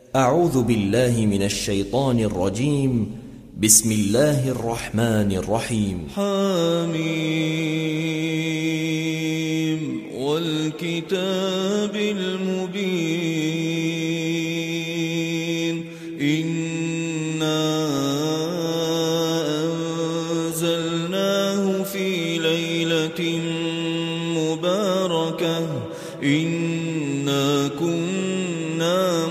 أعوذ بالله من الشيطان الرجيم. بسم الله الرحمن الرحيم. حميم والكتاب المبين إنا أنزلناه في ليلة مباركة إنا كنا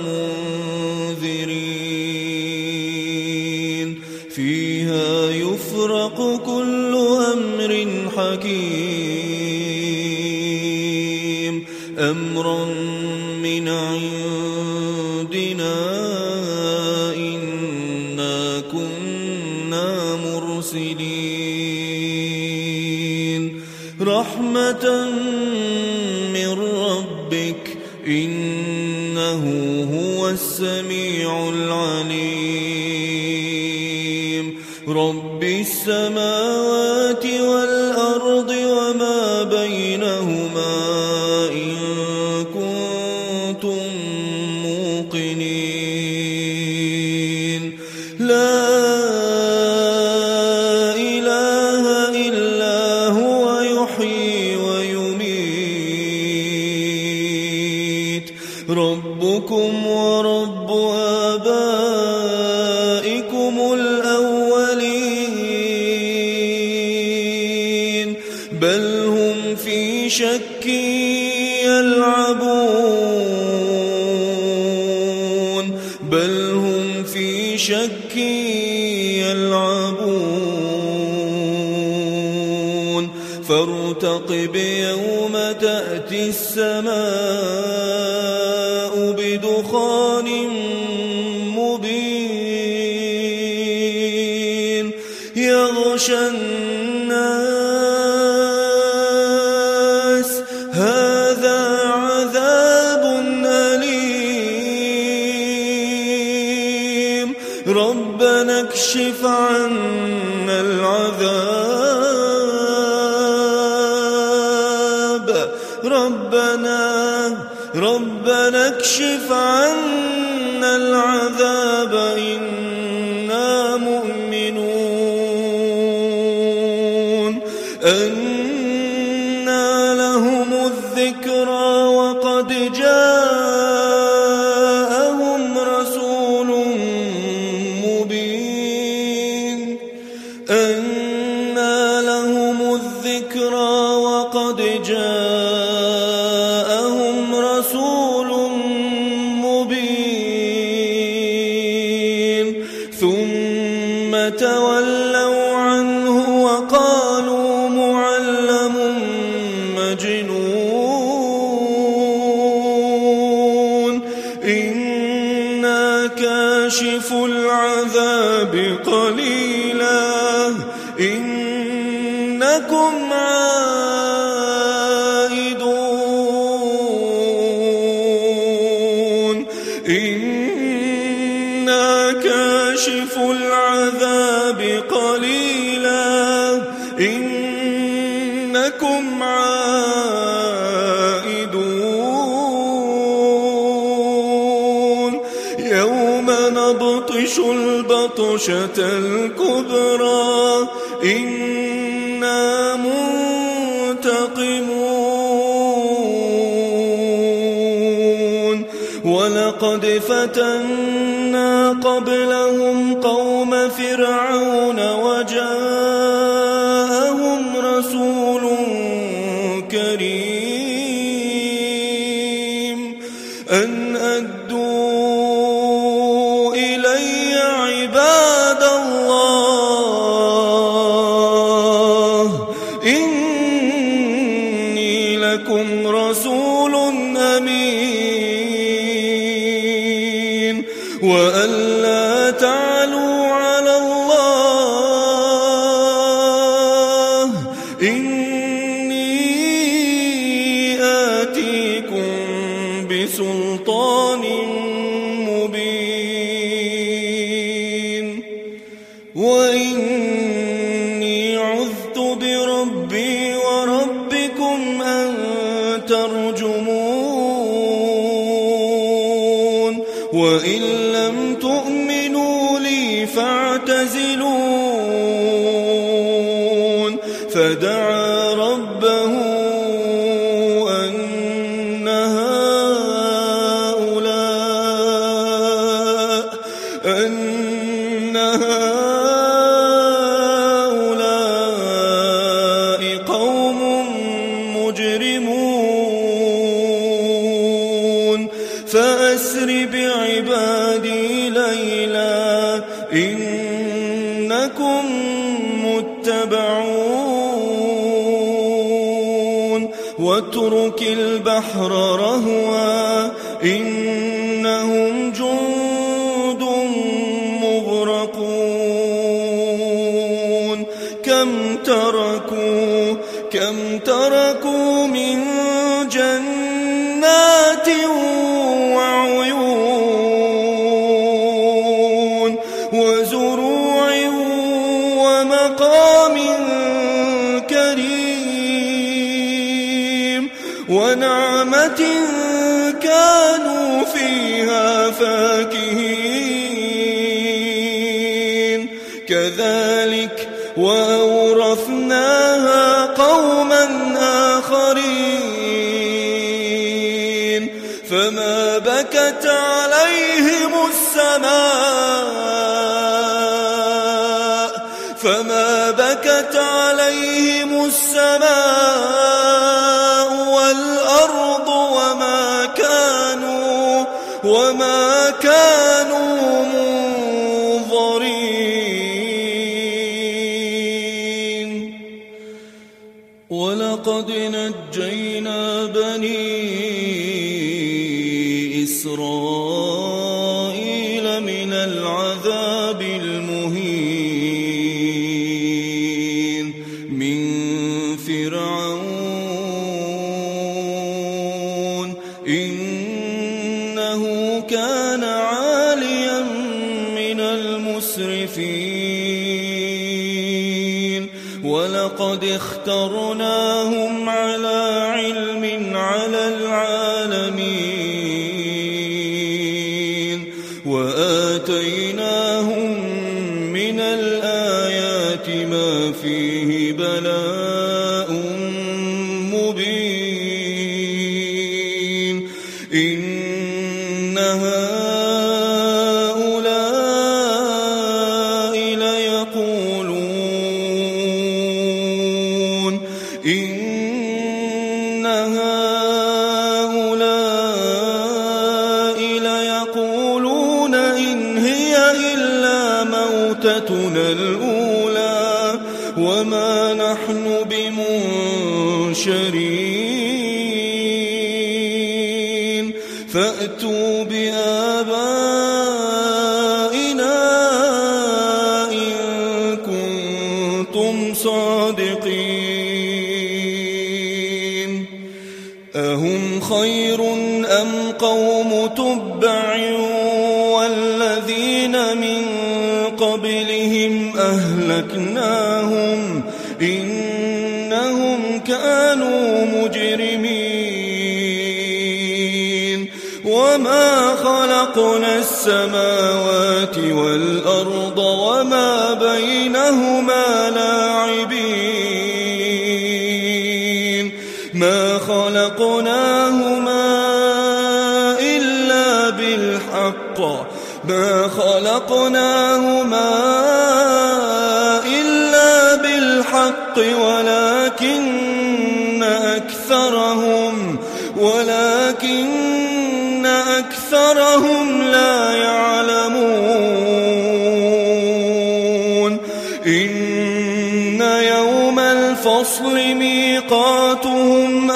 منذرين فيها يفرق كل أمر حكيم أمرا من عندنا إنا كنا مرسلين رحمة من ربك إنه هو السميع العليم رب السماوات والأرض وما بينهما إن كنتم موقنين لا إله إلا هو يحيي ويميت ربكم ورب آبائكم الأولين بل هم في شك يلعبون فارتقب يوم تأتي السماء بدخان مبين يغشى الناس هذا عذاب أليم ربنا اكشف عنا العذاب ربنا اكشف عنا العذاب إنا مؤمنون أنى لهم الذكرى وقد جاءهم رسول مبين أنى لهم الذكرى وقد جاءهم رسول مبين ثم تولوا عنه وقالوا معلم مجنون إنا كاشف العذاب قليلا إنكم عائدون إنا كاشف العذاب قليلا إنكم عائدون يوم نبطش البطشة الكبرى إنا منتقمون ولقد فتنا قبلهم قوم فرعون وجاءهم رسول كريم أن أدوا إلي عباد الله إني لكم رسول أمين وأن لا تعلوا على الله إني آتيكم بسلطان مبين وإني عذت بربي وربكم أن ترجمون وإن لم تؤمنوا لي فاعتزلون فدعا ربه أن هؤلاء قوم مجرمون فأسر بعبادي ليلا إنكم متبعون واترك البحر رهوا إنهم جند مغرقون كم تركوا من جنات وعيون وزروع ومقام كريم ونعمة كانوا فيها فاكهين كذلك وأورثناها قوما آخرين فما بكت عليهم السماء والأرض وما كانوا منظرين ولقد نجينا بني إسرائيل من العذاب المهين من فرعون إنه كان عاليا من المسرفين ولقد اخترناهم على علم على العالمين وآتيناهم من الآيات ما فيه بلاء مبين إن هؤلاء ليقولون إن هي إلا موتتنا الأولى وما نحن بمنشرين فأتوا بآبائنا إن كنتم صادقين أهم خير أم قوم تبع والذين من قبلهم أهلكناهم إنهم كانوا مجرمين وما خلقنا السماوات والأرض وما بينهما لاعبين ما خلقناهما إلا بالحق ولكن أكثرهم لا يعلمون إن يوم الفصل ميقاتهم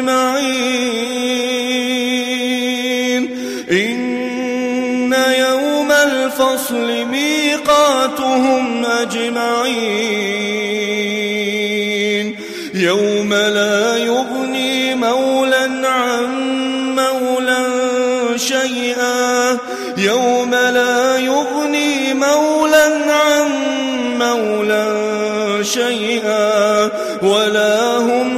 أجمعين يوم لا يغني مولى عن مولى شيئا ولا هم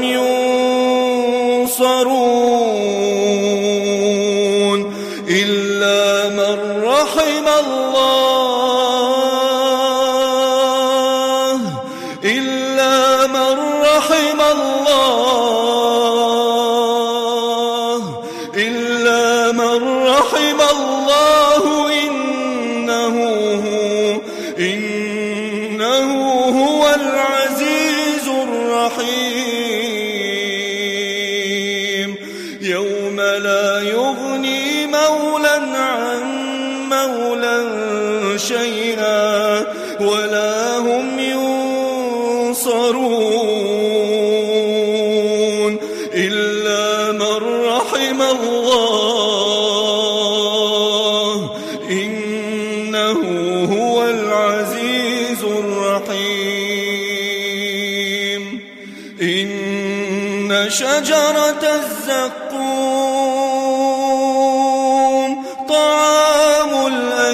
ينصرون إلا من رحم الله إلا من رحم الله إلا من رحم الله إنه هو العزيز الرحيم يوم لا يغني مولى عن مولى شيئا ولا هم ينصرون إلا من رحم الله إنه هو العزيز الرحيم إن شجرة الزقوم طعام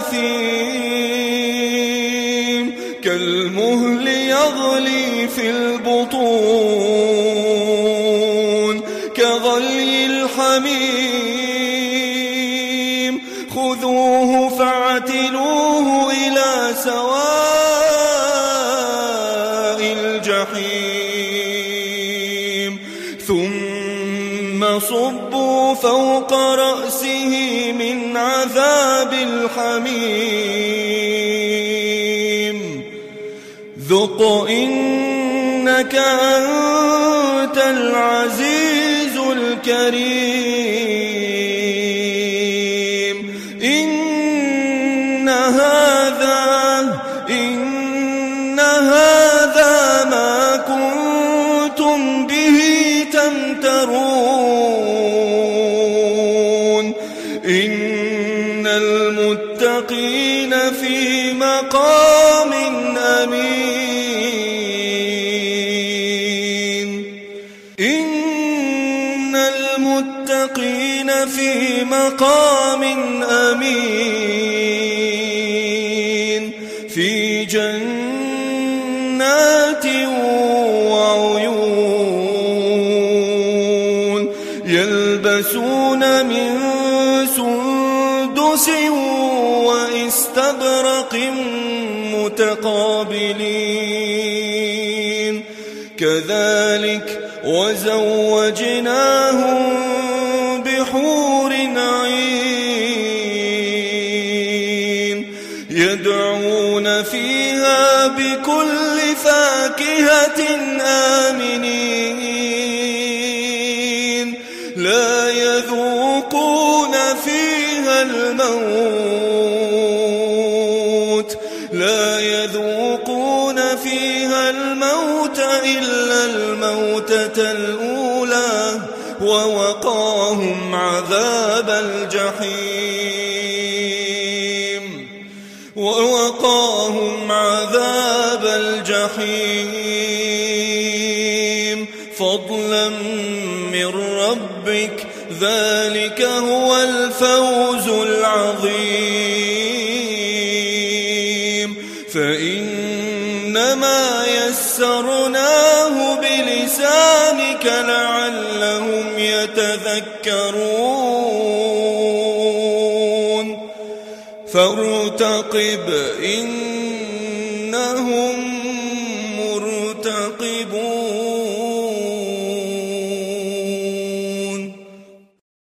الأثيم كالمهل يغلي في البطون كغلي الحميم خذوه فاعتلوه إلى سواء الجحيم ثم صبوا فوق رأسه من عذاب الحميم ذق إنك أنت العزيز الكريم إن هذا ما كنتم به تمترون إن المتقين في مقام أمين إن المتقين في مقام أمين في جنات وعيون يلبسون من سندس واستبرق متقابلين كذلك وزوجناهم بحور عين يدعون فيها بكل فاكهة آمنين لا يذوقون فيها الموت إلا الموتة الأولى ووقاهم عذاب الجحيم فضلا من ربك ذلك هو الفوز العظيم فإنما يسرناه بلسانك لعلهم يتذكرون فارتقب إنهم